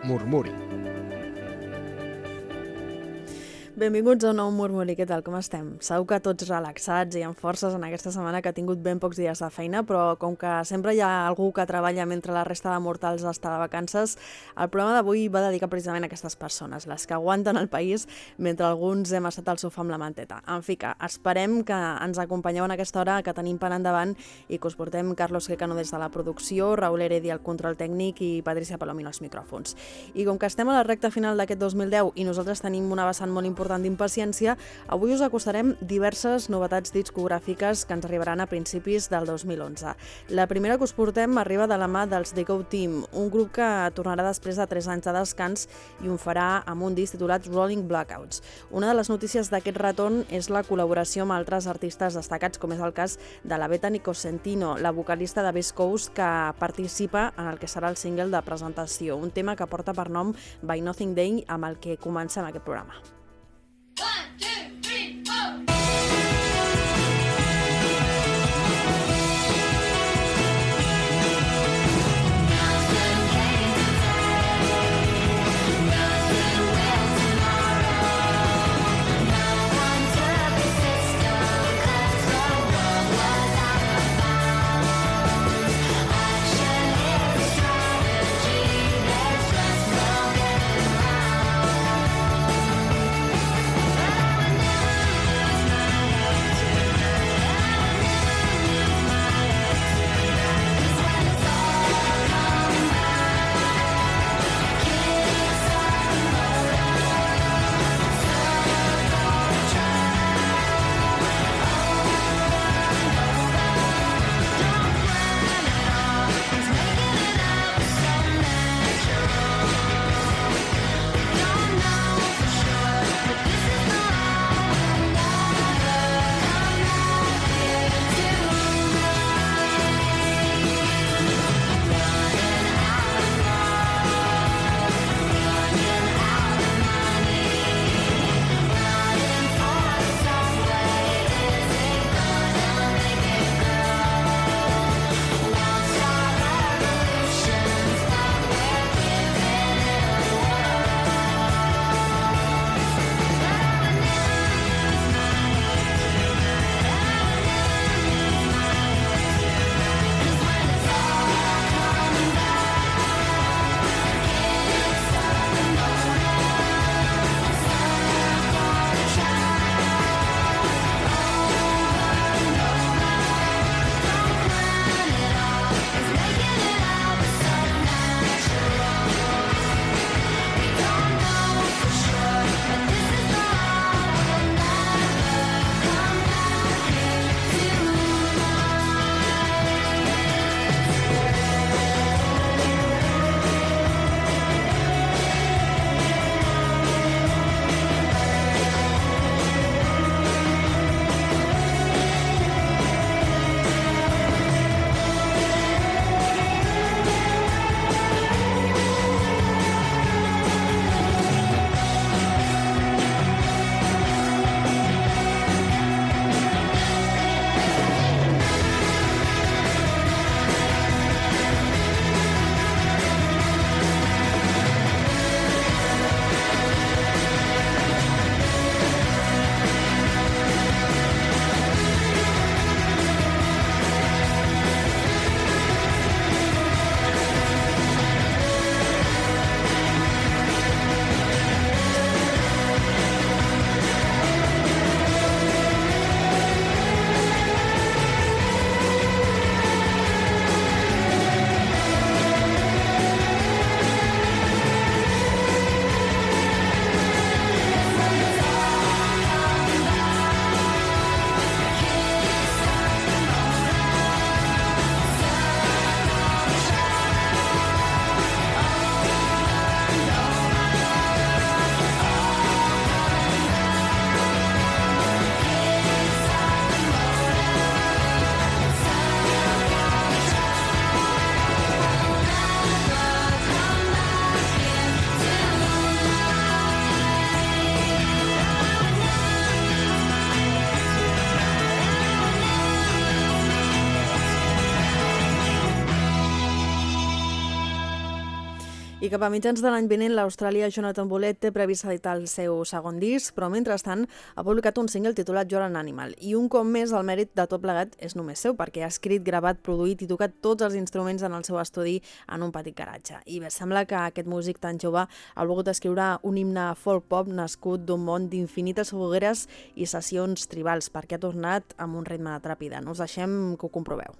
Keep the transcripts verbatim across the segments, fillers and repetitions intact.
Murmuri. Benvinguts a un nou Murmuri, què tal, com estem? Segur que tots relaxats i amb forces en aquesta setmana que ha tingut ben pocs dies de feina, però com que sempre hi ha algú que treballa mentre la resta de mortals està de vacances, el programa d'avui va dedicar precisament a aquestes persones, les que aguanten el país mentre alguns hem estat al sofà amb la manteta. En fi, que esperem que ens acompanyeu en aquesta hora que tenim per endavant i que us portem Carlos Quecano des de la producció, Raúl Heredi al control tècnic i Patricia Palomino als micròfons. I com que estem a la recta final d'aquest dos mil deu i nosaltres tenim una vessant molt important d'impaciència, avui us acostarem diverses novetats discogràfiques que ens arribaran a principis del dos mil onze. La primera que us portem arriba de la mà dels The Go Team, un grup que tornarà després de tres anys de descans i ho farà amb un disc titulat Rolling Blackouts. Una de les notícies d'aquest retorn és la col·laboració amb altres artistes destacats, com és el cas de la Bethany Cosentino, la vocalista de West Coast, que participa en el que serà el single de presentació, un tema que porta per nom By Nothing Day, amb el que comencem aquest programa. One, two, three, four! I cap a mitjans de l'any vinent, l'Austràlia Jonathan Bullet té previst editar el seu segon disc, però mentrestant ha publicat un single titulat You're an Animal. I un cop més el mèrit de tot plegat és només seu, perquè ha escrit, gravat, produït i tocat tots els instruments en el seu estudi en un petit garatge. I bé, sembla que aquest músic tan jove ha volgut escriure un himne folk pop nascut d'un món d'infinites fogueres i sessions tribals, perquè ha tornat amb un ritme de tràpida. No us deixem que ho comproveu.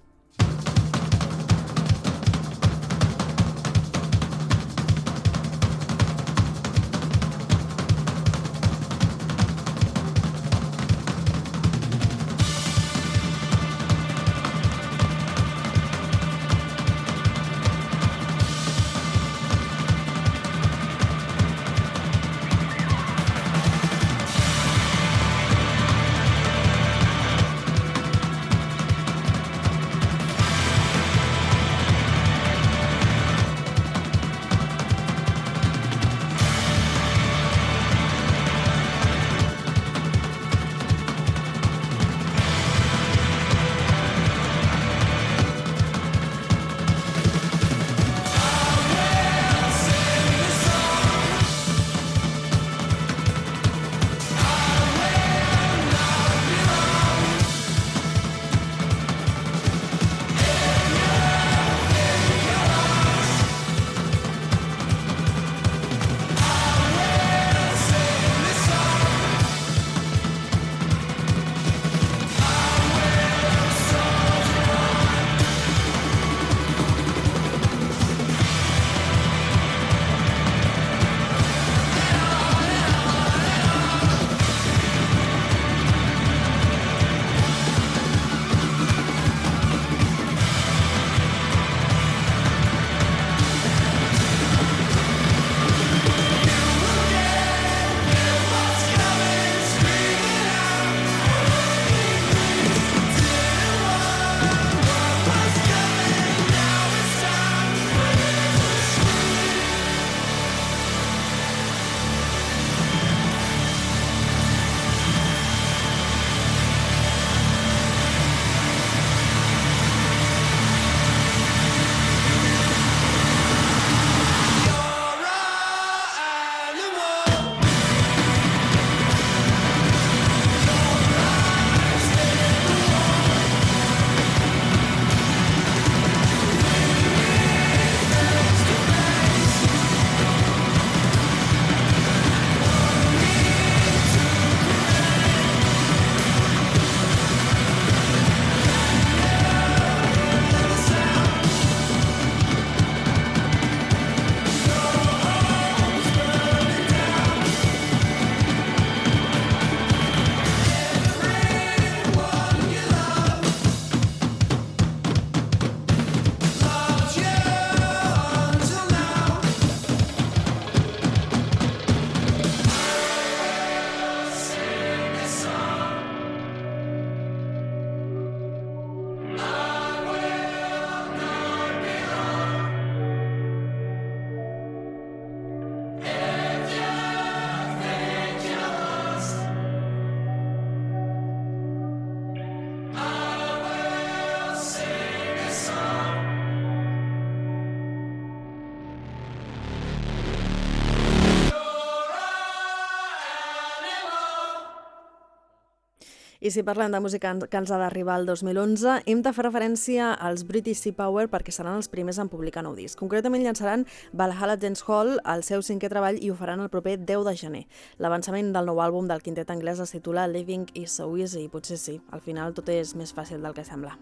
I si parlem de música que ens ha d'arribar el dos mil onze, hem de fer referència als British Sea Power perquè seran els primers en publicar nou disc. Concretament llançaran Valhalla Dance Hall, el seu cinquè treball, i ho faran el proper deu de gener. L'avançament del nou àlbum del quintet anglès es titula Living is so easy, i potser sí, al final tot és més fàcil del que sembla.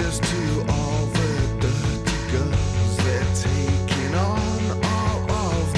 To all the dirty girls, they're taking on all of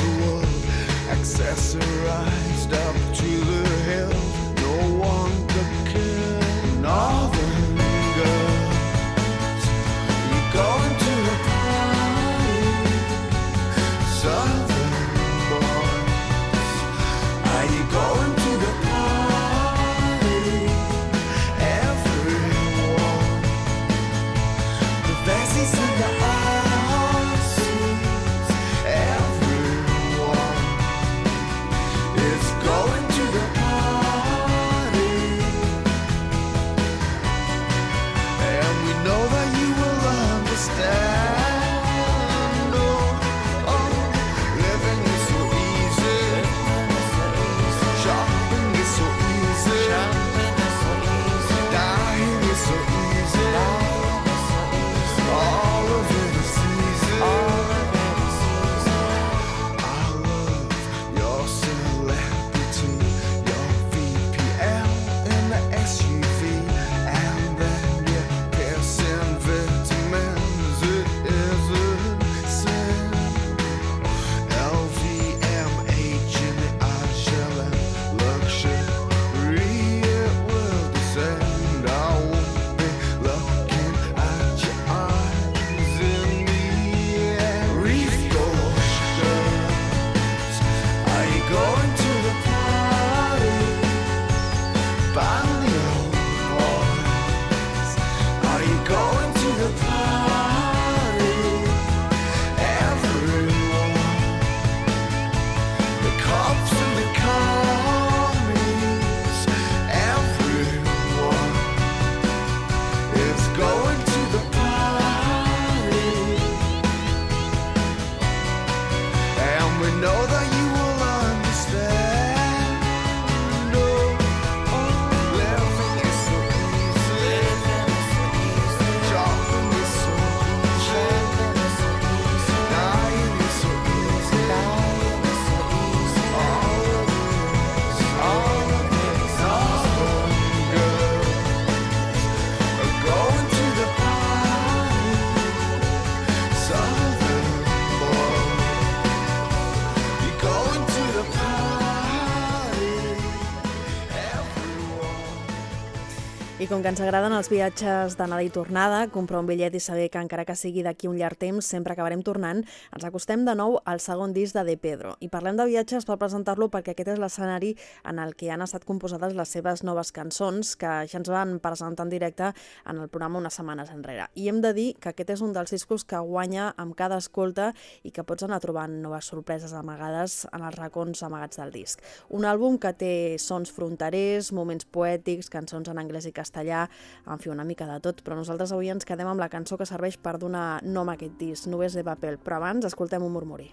I com que ens agraden els viatges d'anada i tornada, comprar un bitllet i saber que encara que sigui d'aquí un llarg temps sempre acabarem tornant, ens acostem de nou al segon disc de De Pedro. I parlem de viatges per presentar-lo perquè aquest és l'escenari en el que han estat composades les seves noves cançons, que ja ens van presentar en directe en el programa unes setmanes enrere. I hem de dir que aquest és un dels discos que guanya amb cada escolta i que pots anar trobant noves sorpreses amagades en els racons amagats del disc. Un àlbum que té sons fronterers, moments poètics, cançons en anglès i castellà, en fi, una mica de tot, però nosaltres avui ens quedem amb la cançó que serveix per donar nom a aquest disc, Nubes de papel, però abans escoltem un murmuri.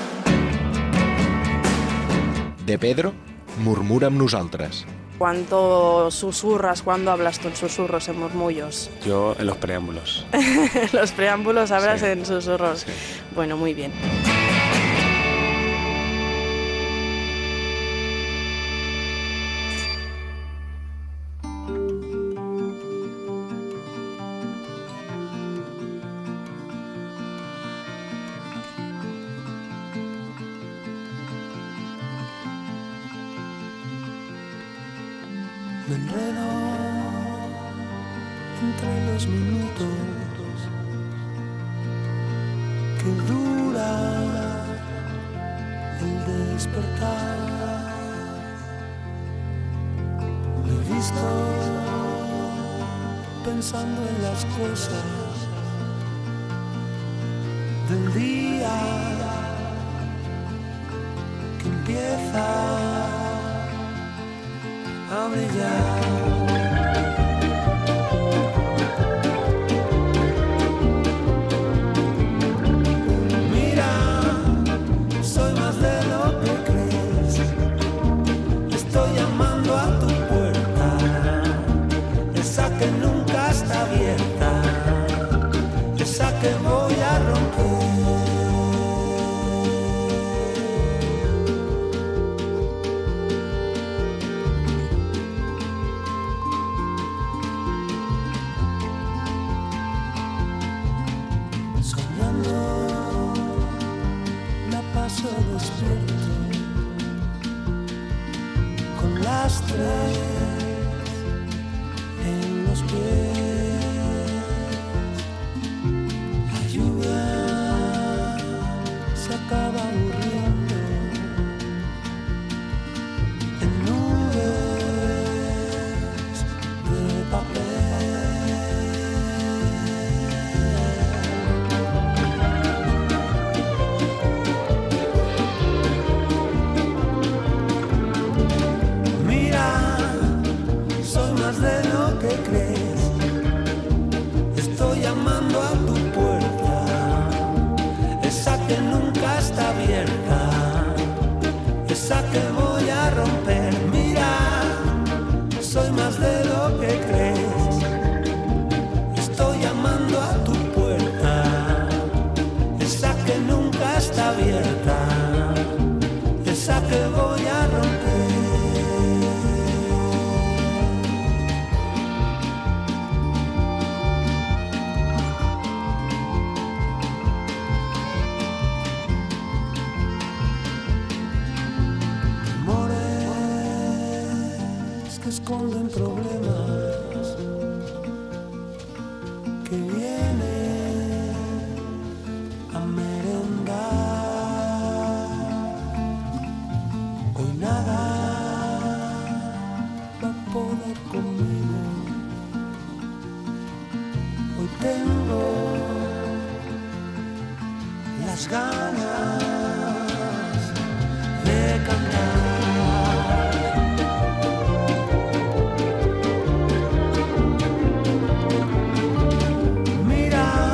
De Pedro murmura amb nosaltres. ¿Cuánto susurras, cuándo hablas tú en susurros, en murmullos? Yo en los preámbulos. Los preámbulos hablas Sí. en susurros. Sí. Bueno, muy bien. Me enredo entre los minutos que dura el despertar. Me he visto pensando en las cosas del día que empieza a brillar. Mira, soy más de lo que crees. Estoy llamando a tu puerta, esa que nunca está abierta, esa que voy a romper. Despierto con las tres en los pies. La lluvia se acaba aburriendo en nubes de papel. De lo que crees, estoy llamando a tu puerta, esa que nunca está abierta, esa que voy a romper. Mira, soy más de lo que crees, estoy llamando a tu puerta, esa que nunca está abierta, esa que voy a romper. Esconden problemas que vienen a merendar. Hoy nada va a poder conmigo. Hoy tengo las ganas de cantar. Mira,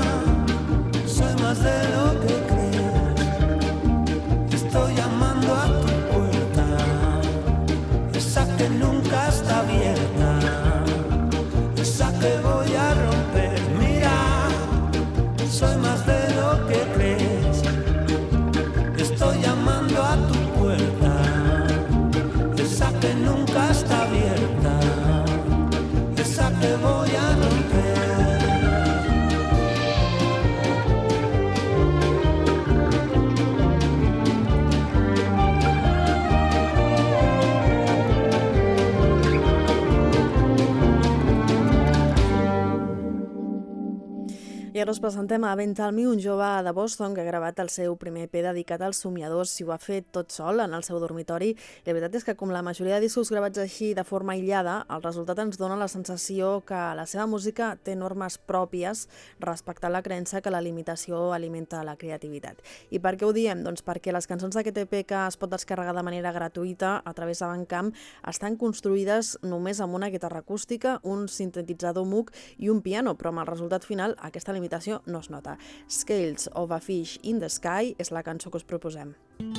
I ara us presentem a Ben Tell Me, un jove de Boston que ha gravat el seu primer E P dedicat als somiadors i ho ha fet tot sol en el seu dormitori. I la veritat és que, com la majoria de discos gravats així de forma aïllada, el resultat ens dona la sensació que la seva música té normes pròpies respecte a la creença que la limitació alimenta la creativitat. I per què ho diem? Doncs perquè les cançons d'aquest E P, que es pot descarregar de manera gratuïta a través de Bandcamp, estan construïdes només amb una guitarra acústica, un sintetitzador Moog i un piano, però amb el resultat final aquesta limitació no es nota. Scales of a Fish in the Sky és la cançó que us proposem.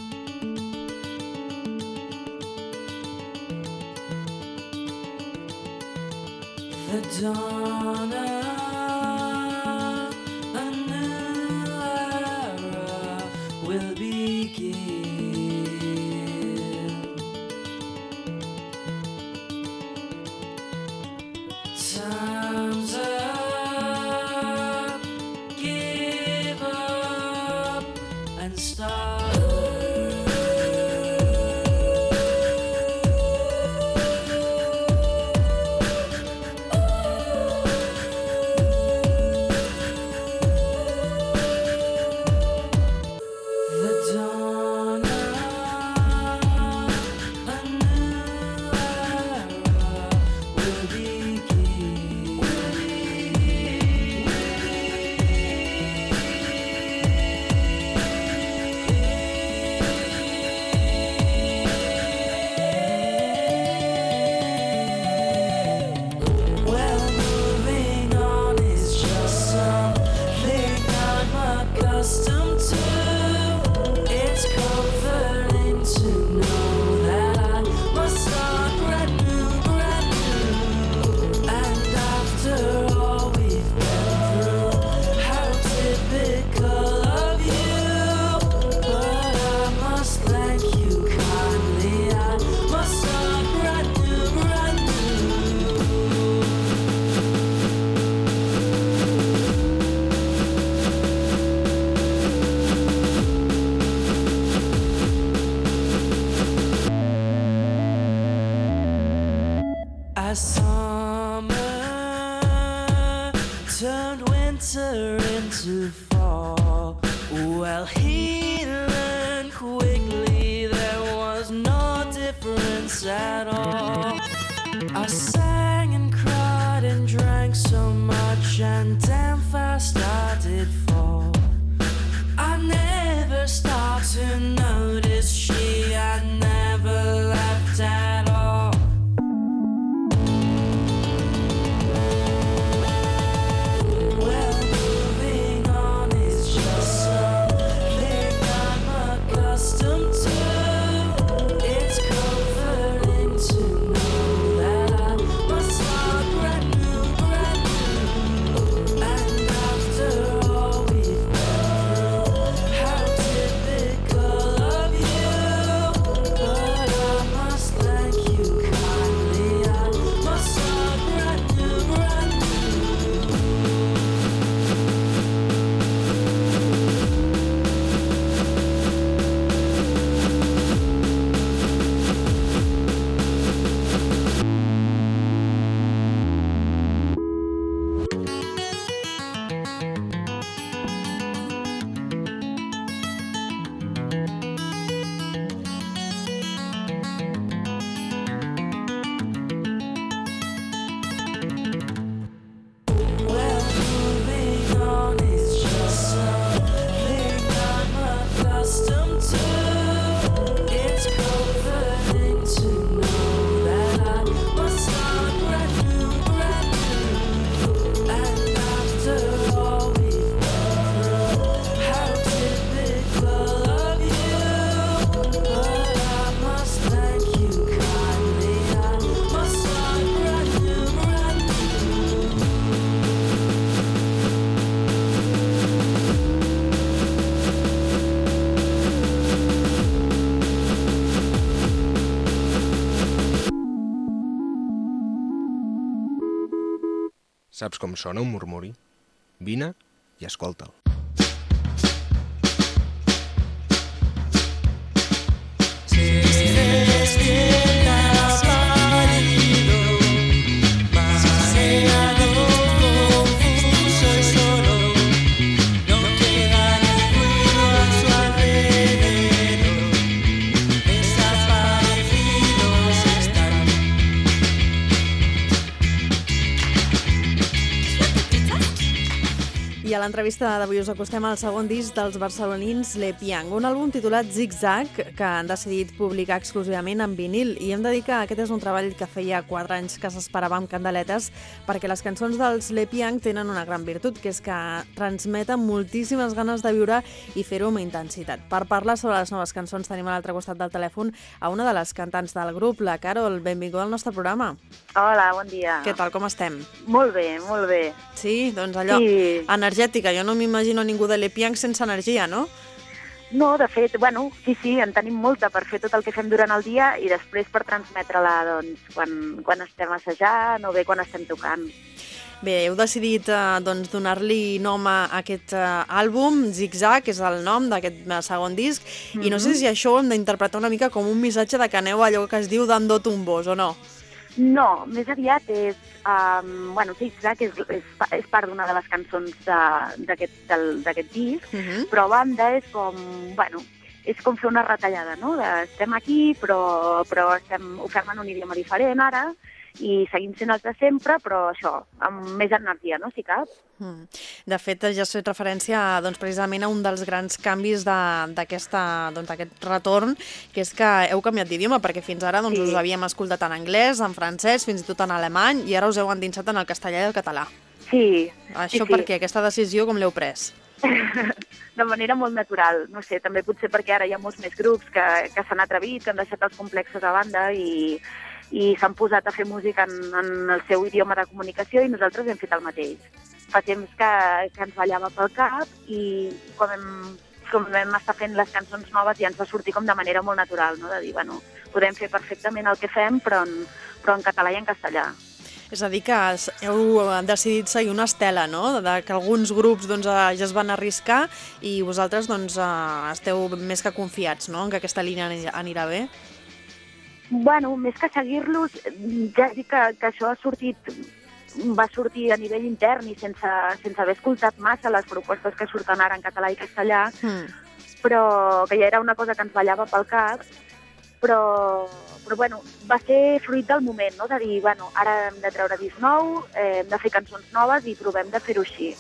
The dawn of a new era will begin. Time's up, give up and start. As summer turned winter into fall, well, he learned quickly there was no difference at all. I sang and cried and drank so much, and damn fast I did fall. I never stopped to notice she had never left at all. Saps com sona un murmuri? Vine i escolta'l. Soy solo I a l'entrevista d'avui us acostem al segon disc dels barcelonins Le Piang, un àlbum titulat Zig-Zag que han decidit publicar exclusivament en vinil, i hem de dir que aquest és un treball que feia quatre anys que s'esperava amb candeletes, perquè les cançons dels Le Piang tenen una gran virtut, que és que transmeten moltíssimes ganes de viure i fer-ho amb intensitat. Per parlar sobre les noves cançons tenim a l'altre costat del telèfon a una de les cantants del grup, la Carol. Benvinguda al nostre programa. Hola, bon dia. Què tal, com estem? Molt bé, molt bé. Sí, doncs allò, Sí. energètica. Jo no m'imagino ningú de Le Piang sense energia, no? No, de fet, bueno, sí, sí, en tenim molta per fer tot el que fem durant el dia i després per transmetre-la doncs, quan, quan estem assajant o bé quan estem tocant. Bé, heu decidit eh, doncs, donar-li nom a aquest eh, àlbum, Zig-Zag, que és el nom d'aquest eh, segon disc, mm -hmm. i no sé si això ho hem d'interpretar una mica com un missatge de que aneu a allò que es diu dando tumbos, o no? No, més aviat és... Um, bueno, Zig-Zag és, és, és part d'una de les cançons de- d'aquest del- d'aquest disc, Uh -huh. però a banda és com, bueno, és com fer una retallada, no? De, estem aquí, però, però estem, ho fem en un idioma diferent ara, i seguim sent els de sempre, però això, amb més energia, no?, si cap. Mm. De fet, ja has fet referència doncs, precisament a un dels grans canvis de- d'aquesta doncs, d'aquest retorn, que és que heu canviat d'idioma, perquè fins ara doncs, Sí. us havíem escoltat en anglès, en francès, fins i tot en alemany, i ara us heu endinsat en el castellà i el català. Sí. Això sí, sí. per què? Aquesta decisió com l'heu pres? De manera molt natural, no sé, també potser perquè ara hi ha molts més grups que, que s'han atrevit, que han deixat els complexos a banda i, i s'han posat a fer música en, en el seu idioma de comunicació, i nosaltres hem fet el mateix. Fa temps que, que ens ballava pel cap, i com hem, com vam estar fent les cançons noves ja ens va sortir com de manera molt natural, no?, de dir, bueno, podem fer perfectament el que fem, però en, però en català i en castellà. És a dir, que s- heu decidit seguir una estela, no?, de que alguns grups doncs, eh, ja es van arriscar i vosaltres doncs, eh, esteu més que confiats, no?, en que aquesta línia ani- anirà bé. Bueno, més que seguir-los, ja dic que, que això ha sortit, va sortir a nivell intern i sense, sense haver escoltat massa les propostes que surten ara en català i castellà, Mm. però que ja era una cosa que ens ballava pel cap, però, però bueno, va ser fruit del moment, no?, de dir, bueno, ara hem de treure disc nou, eh, hem de fer cançons noves i provem de fer-ho així.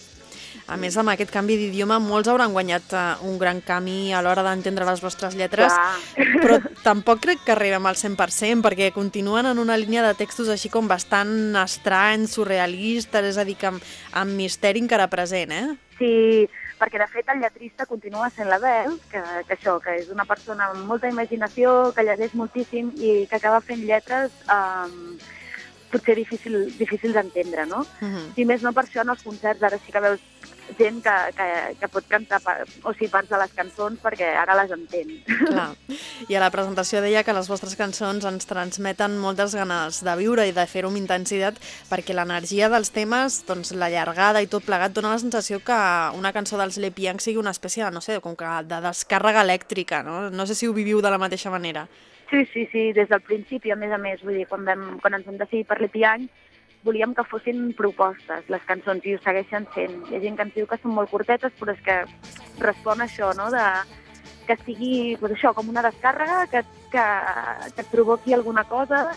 A més, amb aquest canvi d'idioma, molts hauran guanyat eh, un gran camí a l'hora d'entendre les vostres lletres, Clar. però tampoc crec que arribem al cent per cent, perquè continuen en una línia de textos així com bastant estranys, surrealistes, és a dir, que amb, amb misteri encara present, eh? Sí, perquè de fet el lletrista continua sent la Bel, que, que això, que és una persona amb molta imaginació, que llegeix moltíssim i que acaba fent lletres um, potser difícil, difícils d'entendre, no? Uh -huh. Si més no, per això en els concerts ara sí que veus gent que, que, que pot cantar pa, o sigui, parts de les cançons perquè ara les entén. Clar. I a la presentació deia que les vostres cançons ens transmeten moltes ganes de viure i de fer-ho amb intensitat, perquè l'energia dels temes, doncs, la llargada i tot plegat, dona la sensació que una cançó dels Le Piang sigui una espècie de, no sé, com que de descàrrega elèctrica, no? No sé si ho viviu de la mateixa manera. Sí, sí, sí, des del principi, a més a més, vull dir, quan, vam, quan ens vam decidir per l'E P I A N, volíem que fossin propostes, les cançons, i ho segueixen sent. Hi ha gent que ens diu que són molt curtetes, però és que respon a això, no?, de, que sigui, pues això, com una descàrrega, que, que, que et provoqui alguna cosa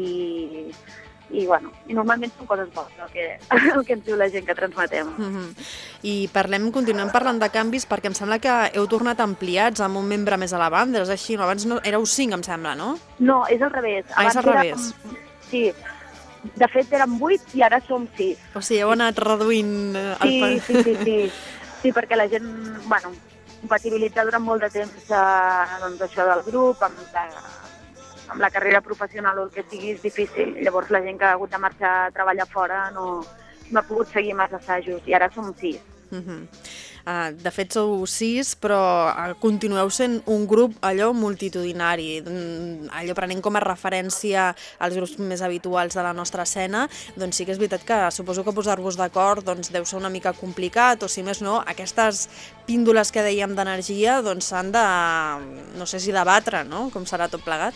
i, i, bueno, i normalment són coses bones, el que, el que ens diu la gent que transmetem. Uh -huh. I parlem, continuem parlant de canvis, perquè em sembla que heu tornat ampliats amb un membre més a la banda, és així, no? Abans no, éreu cinc, em sembla, no? No, és al revés. Ah, és al era revés. Com, sí, de fet érem vuit i ara som sis. O sigui, heu anat reduint eh, el... Sí, pa- sí, sí, sí. Sí, perquè la gent, bueno, compatibilitzar durant molt de temps eh, doncs això del grup, amb la, amb la carrera professional o el que sigui, és difícil. Llavors la gent que ha hagut de marxar a treballar fora no, no ha pogut seguir més assajos, i ara som sis. Uh -huh. uh, de fet, sou sis, però uh, continueu sent un grup allò multitudinari, mm, allò prenent com a referència als grups més habituals de la nostra escena. Doncs sí que és veritat que suposo que posar-vos d'acord doncs, deu ser una mica complicat, o si més no, aquestes píndoles que dèiem d'energia doncs s'han de, no sé si debatre, no?, com serà tot plegat.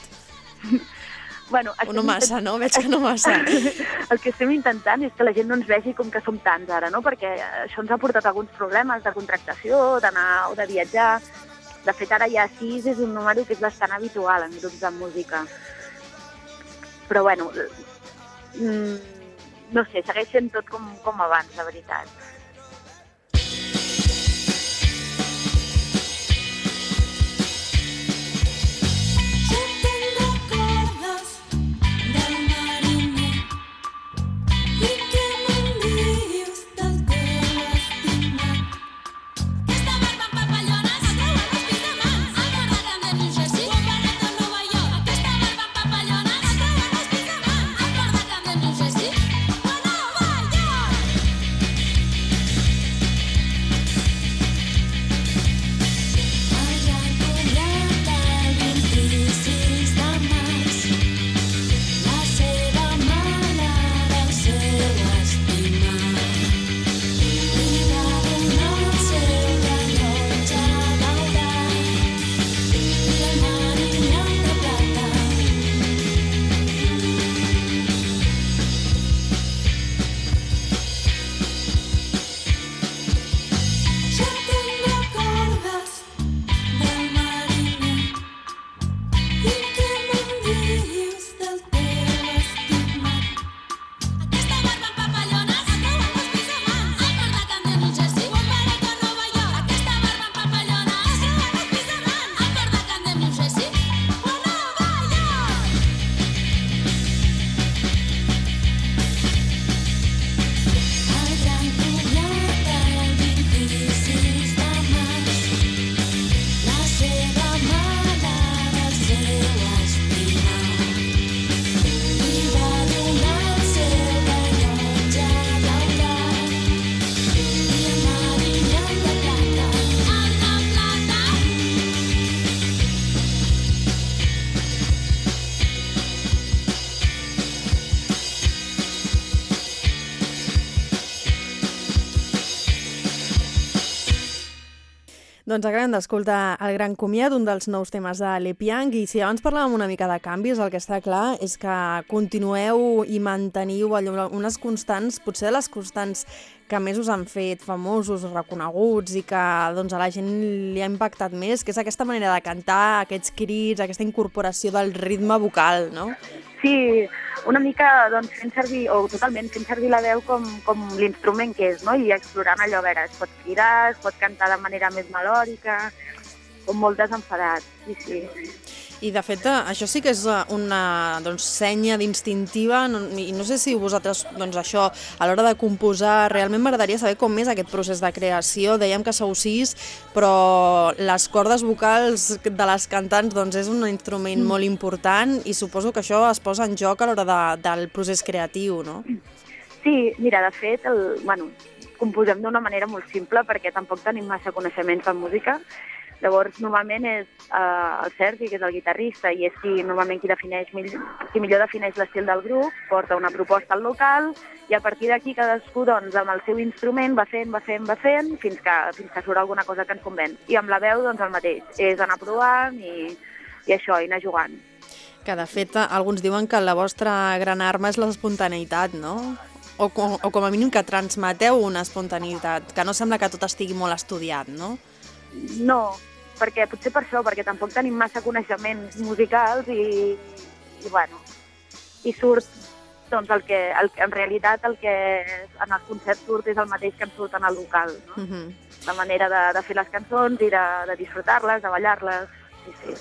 Bueno, O no estem massa, no? Veig que no massa. El que estem intentant és que la gent no ens vegi com que som tants ara, no? Perquè això ens ha portat alguns problemes de contractació, d'anar o de viatjar. De fet, ara ja sis és un número que és bastant habitual en grups de música. Però, bueno, mm, no sé, segueix sent tot com, com abans, la veritat. Doncs acabem d'escoltar El gran comiat, un dels nous temes de l'Epiang, i si abans parlàvem una mica de canvis, el que està clar és que continueu i manteniu allò, unes constants, potser de les constants que més us han fet famosos, reconeguts i que doncs, a la gent li ha impactat més, que és aquesta manera de cantar, aquests crits, aquesta incorporació del ritme vocal, no? Sí, una mica doncs, fent servir, o totalment fent servir la veu com, com l'instrument que és, no? I explorant allò, a veure, es pot cridar, es pot cantar de manera més melòdica, com molt desenfadat, sí, sí. I de fet, això sí que és una doncs, senya distintiva, i no sé si vosaltres, doncs això, a l'hora de composar, realment m'agradaria saber com és aquest procés de creació. Dèiem que sou sis, però les cordes vocals de les cantants doncs, és un instrument mm. molt important i suposo que això es posa en joc a l'hora de, del procés creatiu, no? Sí, mira, de fet, el, bueno, composem d'una manera molt simple perquè tampoc tenim massa coneixements en música. Llavors, normalment és uh, el Sergi, que és el guitarrista, i és qui normalment qui, defineix, qui millor defineix l'estil del grup, porta una proposta al local, i a partir d'aquí cadascú, doncs, amb el seu instrument va fent, va fent, va fent, fins que, fins que surt alguna cosa que ens convenç. I amb la veu, doncs, el mateix. És anar provant i, i això, i anar jugant. Que, de fet, alguns diuen que la vostra gran arma és l'espontaneïtat, no? O, com, o com a mínim que transmeteu una espontaneïtat, que no sembla que tot estigui molt estudiat, no? No, perquè potser per això, perquè tampoc tenim massa coneixements musicals i, i bueno, i surt, doncs, el que, el, en realitat el que en els concerts surt és el mateix que em surt en el local, no? Uh-huh. La manera de, de fer les cançons i de, de disfrutar-les, de ballar-les, sí, sí.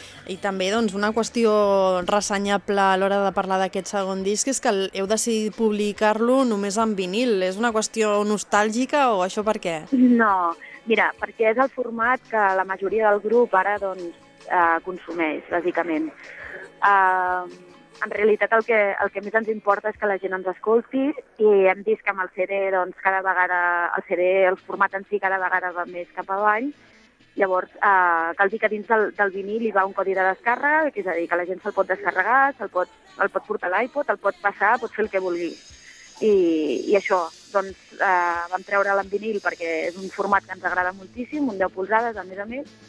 I també, doncs, una qüestió ressenyable a l'hora de parlar d'aquest segon disc és que heu decidit publicar-lo només en vinil. És una qüestió nostàlgica o això per què? No, mira, perquè és el format que la majoria del grup ara doncs, eh, consumeix, bàsicament. Eh, en realitat el que, el que més ens importa és que la gent ens escolti i hem vist que amb el C D, doncs, cada vegada, el C D, el format en si cada vegada va més cap avall. Llavors, eh, cal dir que dins del, del vinil hi va un codi de descàrrega, que és a dir, que la gent se'l pot descarregar, se'l pot, el pot portar a l'iPod, el pot passar, pot fer el que vulgui. I, i això, doncs, eh, vam treure'l en vinil perquè és un format que ens agrada moltíssim, un deu polzades, a més a més,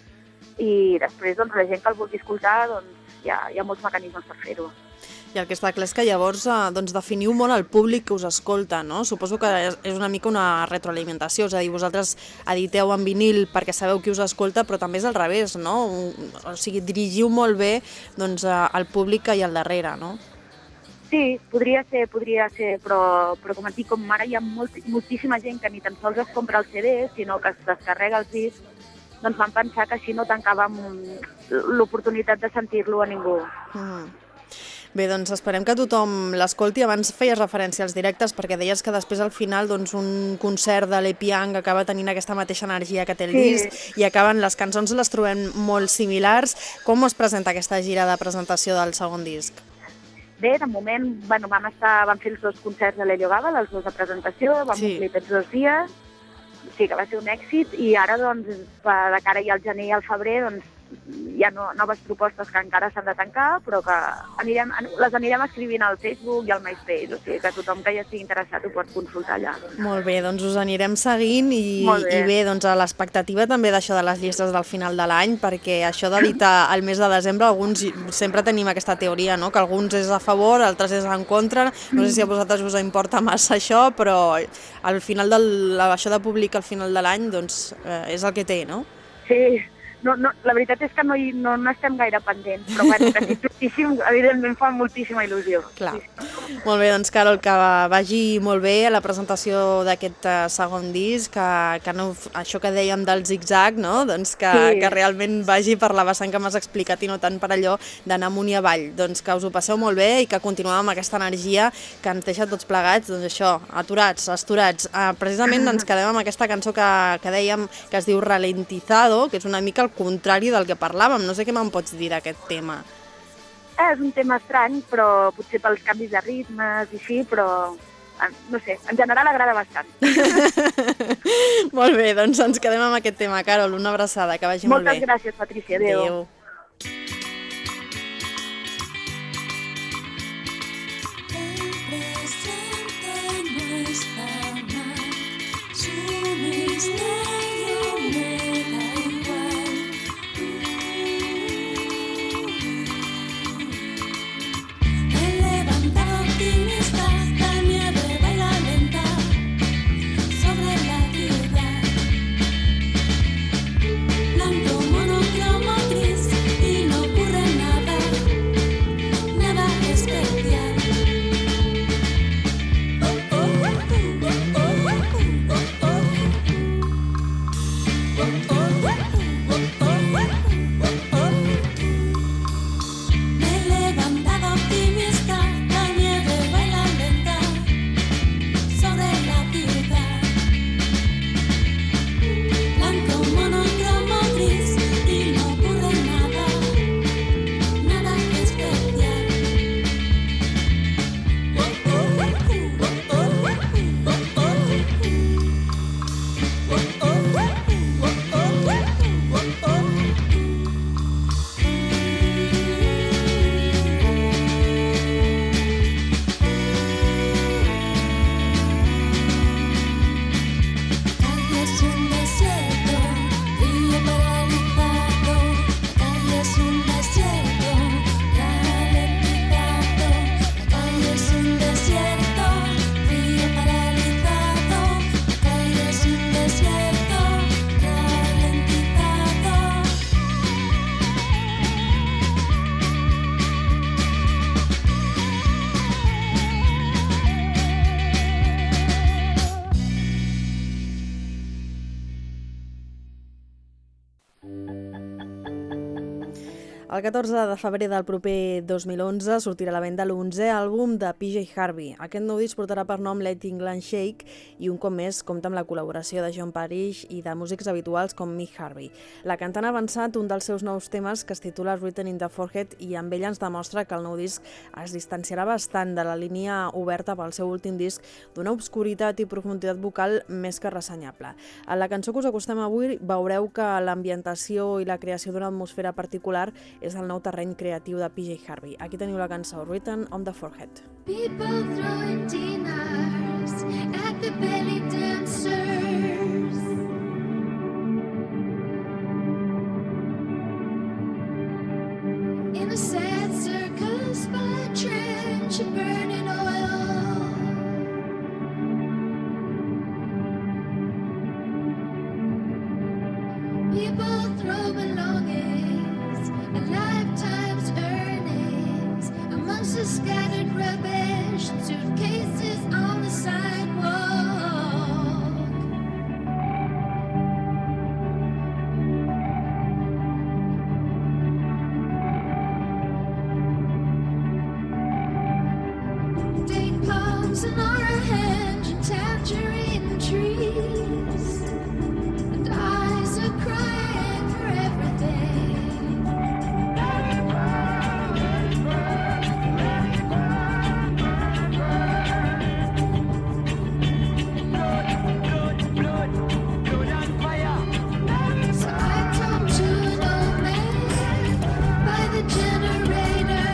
i després, doncs, la gent que el vulgui escoltar, doncs, hi ha, hi ha molts mecanismes per fer-ho. I el que està clar és que llavors doncs, definiu molt el públic que us escolta, no? Suposo que és una mica una retroalimentació, és a dir, vosaltres editeu en vinil perquè sabeu qui us escolta, però també és al revés, no? O sigui, dirigiu molt bé doncs, el públic que hi ha al darrere, no? Sí, podria ser, podria ser, però, però com et dic, com ara hi ha molt, moltíssima gent que ni tan sols es compra el C D, sinó que es descarrega els discs, doncs vam pensar que així no tancàvem l'oportunitat de sentir-lo a ningú. Mm. Bé, doncs esperem que tothom l'escolti. Abans feies referència als directes perquè deies que després al final doncs, un concert de l'Epiang acaba tenint aquesta mateixa energia que té el sí. disc i acaben les cançons les trobem molt similars. Com es presenta aquesta gira de presentació del segon disc? Bé, de moment bueno, vam, estar, vam fer els dos concerts de l'Helio Gàbal, els dos de presentació, vam sí. omplir tots dos dies, sí que va ser un èxit i ara doncs, de cara ja al gener i al febrer doncs, hi ha no, noves propostes que encara s'han de tancar, però que anirem, les anirem escrivint al Facebook i al MySpace, o sigui que tothom que hi estigui interessat ho pot consultar allà. Molt bé, doncs us anirem seguint i bé, i bé doncs a l'expectativa també d'això de les llistes del final de l'any, perquè això d'editar el mes de desembre, alguns sempre tenim aquesta teoria, no? Que alguns és a favor, altres és en contra, no sé si a vosaltres us importa massa això, però al final del, això de publicar al final de l'any doncs eh, és el que té, no? Sí. No, no, la veritat és que no, hi, no, no estem gaire pendents, però bueno, que sí, moltíssim, evidentment fa moltíssima il·lusió. Clar. Sí. Molt bé, doncs Carol, que vagi molt bé a la presentació d'aquest uh, segon disc, que, que no, això que dèiem del zig-zag, no? Doncs que, sí. que realment vagi per la vessant que m'has explicat i no tant per allò d'anar amunt i avall. Doncs que us ho passeu molt bé i que continuem amb aquesta energia que ens deixa tots plegats, doncs això, aturats, esturats. Uh, precisament ens quedem amb aquesta cançó que, que dèiem que es diu Ralentizado, que és una mica al contrari del que parlàvem. No sé què me'n pots dir d'aquest tema. Eh, és un tema estrany, però potser pels canvis de ritmes i així, però no sé, en general agrada bastant. Molt bé, doncs ens quedem amb aquest tema, Carol. Una abraçada, que vagi Moltes molt bé. Moltes gràcies, Patricia. Adéu. Adéu. Su misterio me da El catorze de febrer del proper dos mil onze sortirà a la venda l'onzè àlbum de P J Harvey. Aquest nou disc portarà per nom Let England Shake i un cop més compta amb la col·laboració de John Parrish i de músics habituals com Mick Harvey. La cantant ha avançat un dels seus nous temes que es titula Written in the Forehead i amb ell ens demostra que el nou disc es distanciarà bastant de la línia oberta pel seu últim disc d'una obscuritat i profunditat vocal més que ressenyable. En la cançó que us acostem avui veureu que l'ambientació i la creació d'una atmosfera particular és el nou terreny creatiu de P J Harvey. Aquí teniu la cançó Written on the Forehead. People throwing dinars at the belly dancers. In a sad circus by a trench of burning oil. People throw belongings and lifetime's earnings amongst the scattered rubbish and suitcases on the sidewalk. Date palms and orange and tangerine trees, and eyes are crying for everything. So I talked to an old man by the generator.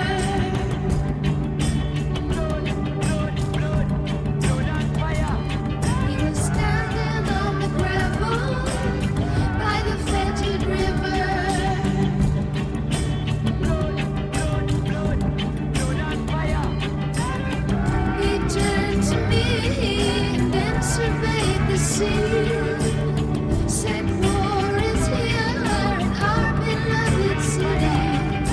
He was standing on the gravel by the fetid river. He turned to me and then surveyed the sea. Said war is here in our beloved city.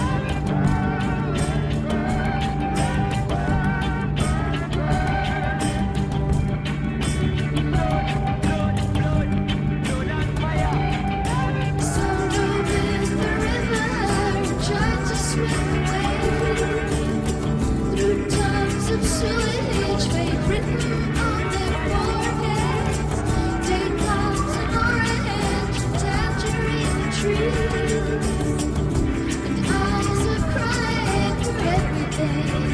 Some dove in the river and tried to swim away through tons of sewage, fate written on their foreheads. Date palms and orange and tangerine trees, and eyes are crying for everything.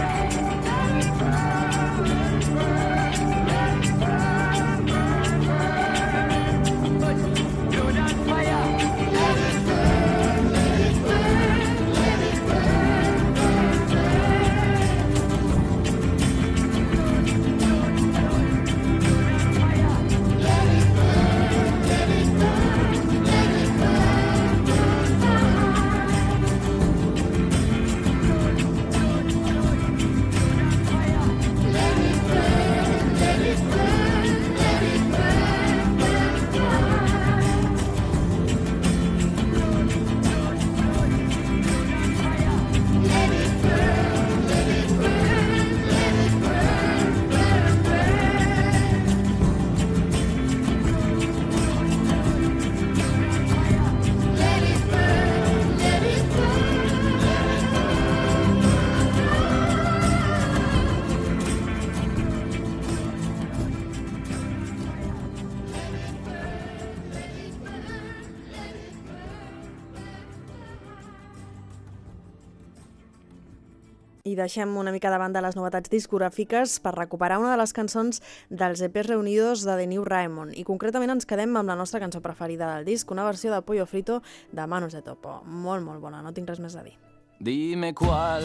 I deixem una mica de banda les novetats discogràfiques per recuperar una de les cançons dels E Pes reunidos de The New Raymond. I concretament ens quedem amb la nostra cançó preferida del disc, una versió de Pollo Frito de Manos de Topo. Molt, molt bona, no tinc res més a dir. Dime cuál,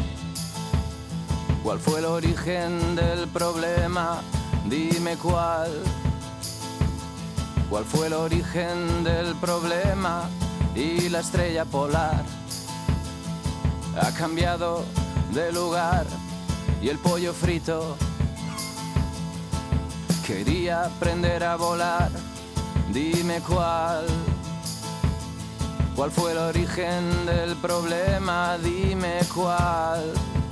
cuál fue el origen del problema. Dime cuál, cuál fue el origen del problema. Y la estrella polar ha cambiado de lugar y el pollo frito quería aprender a volar. Dime cuál, cuál fue el origen del problema. Dime cuál,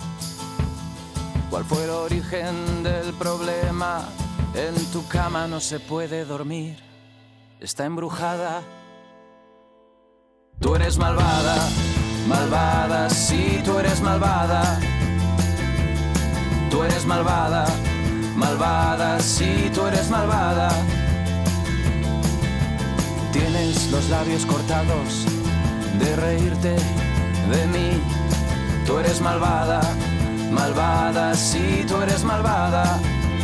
cuál fue el origen del problema. En tu cama no se puede dormir, está embrujada. Tú eres malvada, malvada, sí, tú eres malvada. Tú eres malvada, malvada, sí, tú eres malvada. Tienes los labios cortados de reírte de mí. Tú eres malvada, malvada, sí, tú eres malvada.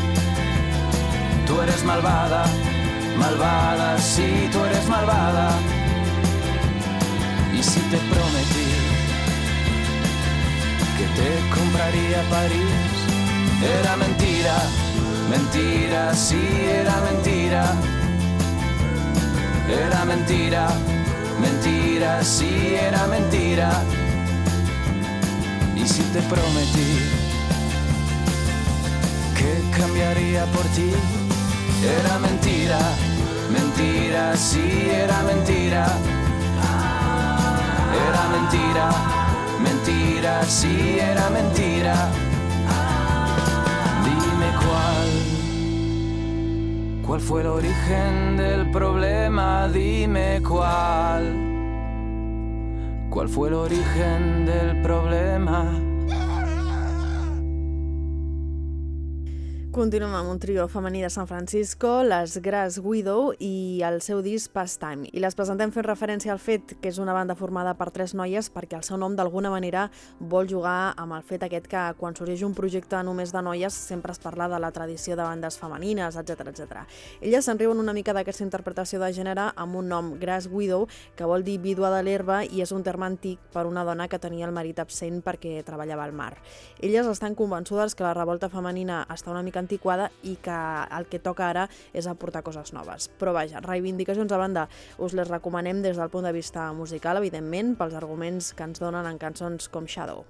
Tú eres malvada, malvada, sí, tú eres malvada. Y si te prometí que te compraría París, era mentira, mentira, sí, era mentira. Era mentira, mentira, sí, era mentira. Y si te prometí que cambiaría por ti, era mentira, mentira, sí, era mentira. Era mentira, mentira, sí, era mentira. Dime cuál, cuál fue el origen del problema, dime cuál, cuál fue el origen del problema. Continuem amb un trio femení de San Francisco, les Grass Widow i el seu disc Pastime. I les presentem fent referència al fet que és una banda formada per tres noies perquè el seu nom d'alguna manera vol jugar amb el fet aquest que quan sorgeix un projecte només de noies sempre es parla de la tradició de bandes femenines, etcètera etcètera. Elles se'n riuen una mica d'aquesta interpretació de gènere amb un nom, Grass Widow, que vol dir vídua de l'herba i és un terme antic per una dona que tenia el marit absent perquè treballava al mar. Elles estan convençudes que la revolta femenina està una mica antiquada i que el que toca ara és aportar coses noves. Però vaja, reivindicacions a banda, us les recomanem des del punt de vista musical, evidentment, pels arguments que ens donen en cançons com Shadow.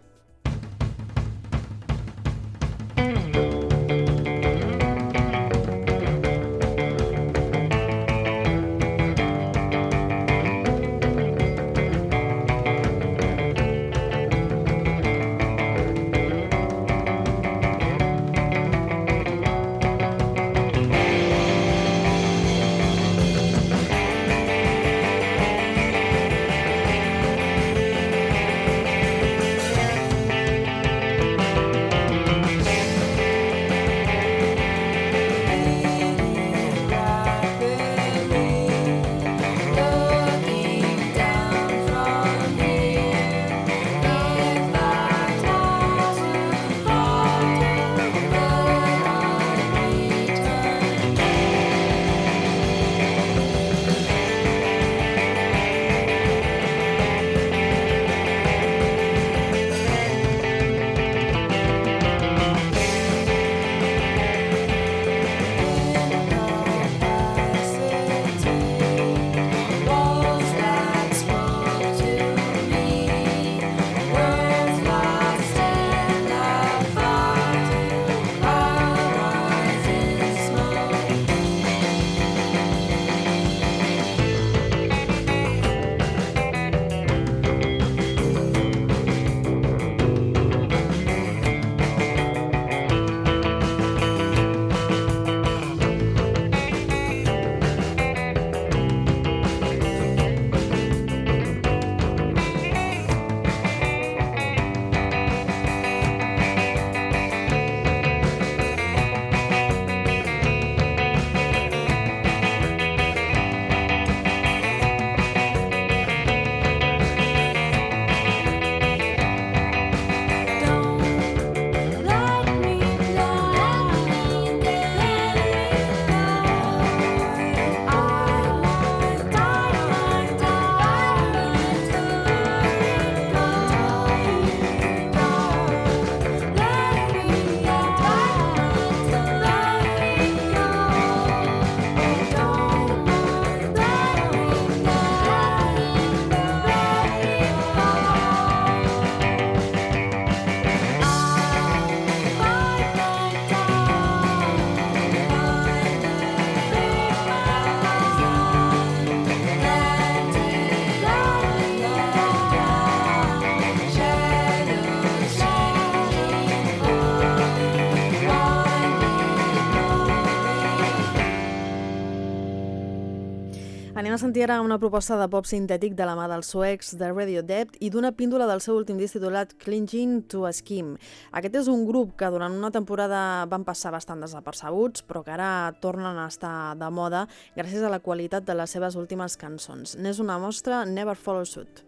a sentir ara una proposta de pop sintètic de la mà dels suecs de Radio Debt i d'una píndola del seu últim disc titulat Clinging to a Scheme. Aquest és un grup que durant una temporada van passar bastant desapercebuts, però que ara tornen a estar de moda gràcies a la qualitat de les seves últimes cançons. N'és una mostra Never Follow Suit.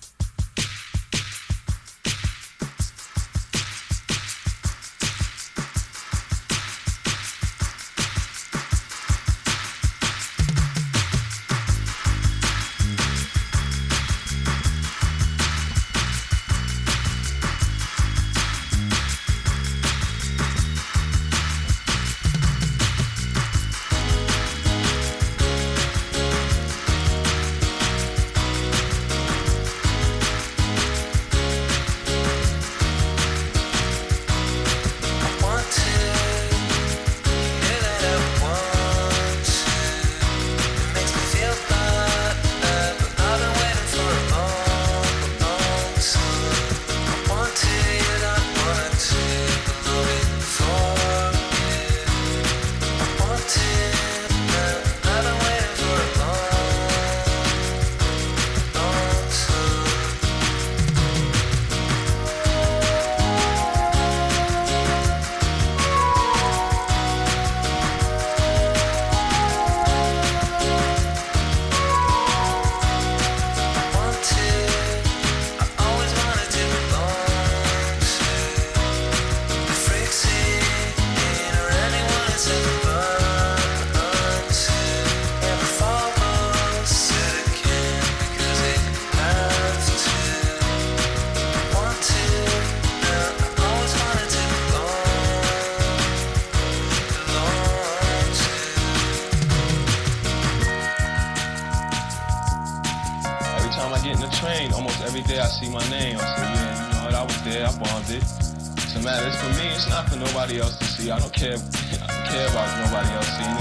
See my name, I say, yeah, you know what, I was there, I bombed it. It's a matter, it's for me, it's not for nobody else to see. I don't care, I don't care about nobody else seeing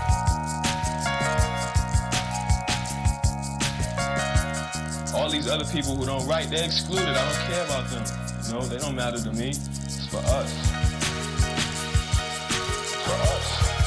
it. All these other people who don't write, they're excluded. I don't care about them. You know, they don't matter to me. It's for us. It's for us.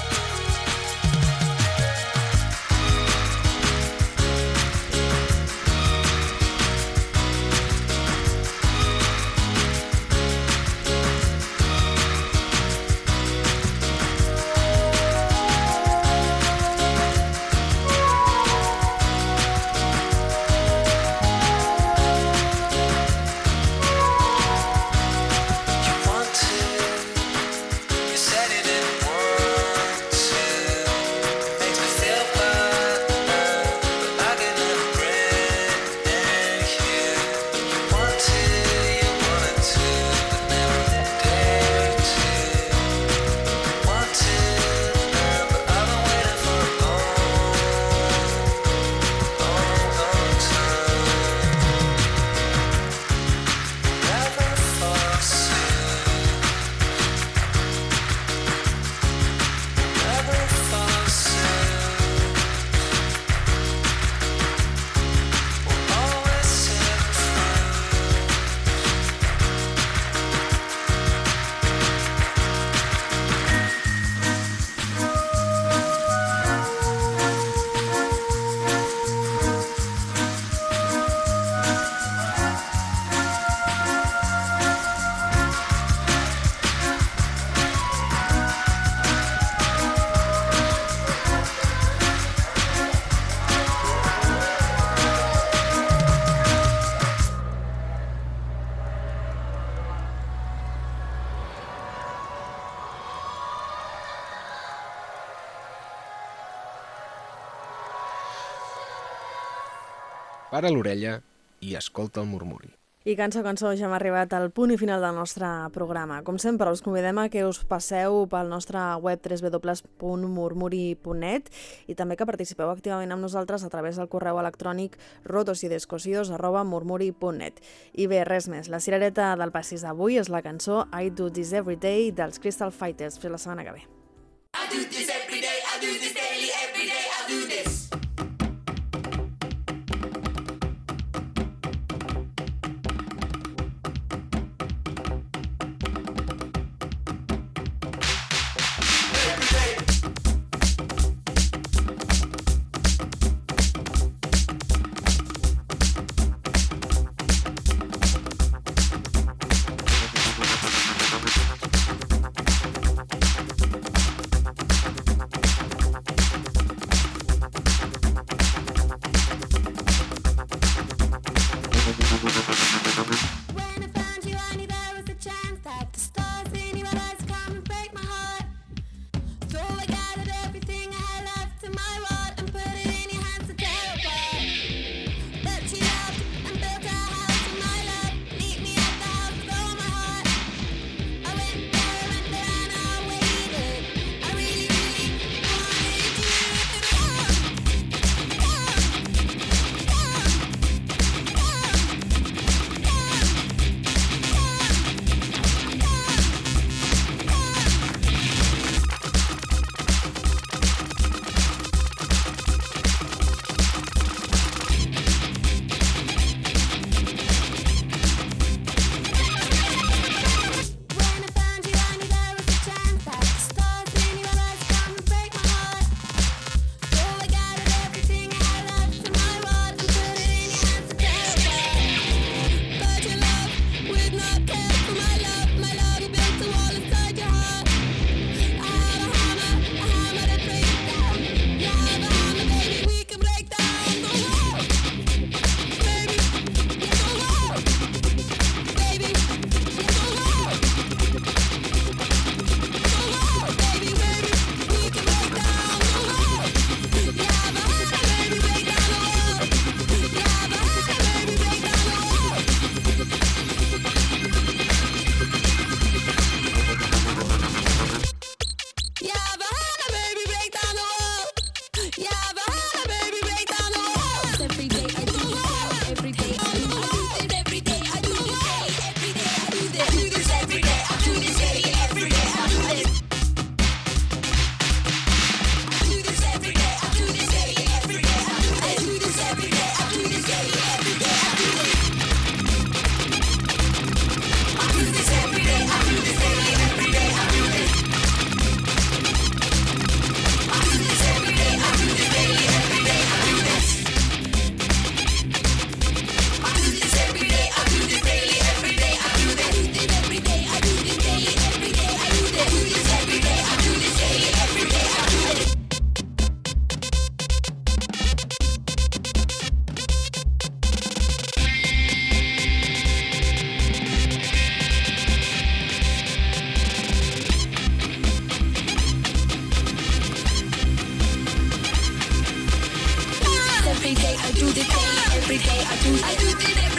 Para l'orella i escolta el murmuri. I cançó a cançó ja hem arribat al punt i final del nostre programa. Com sempre, us convidem a que us passeu pel nostre web w w w punt murmuri punt net i també que participeu activament amb nosaltres a través del correu electrònic rotosidescosidos arroba murmuri punt net. I bé, res més. La cirereta del pastís d'avui és la cançó I Do This Every Day dels Crystal Fighters. Fins la setmana que ve. I do this every day, I do this daily, every day I do this. every day. I do, I do this every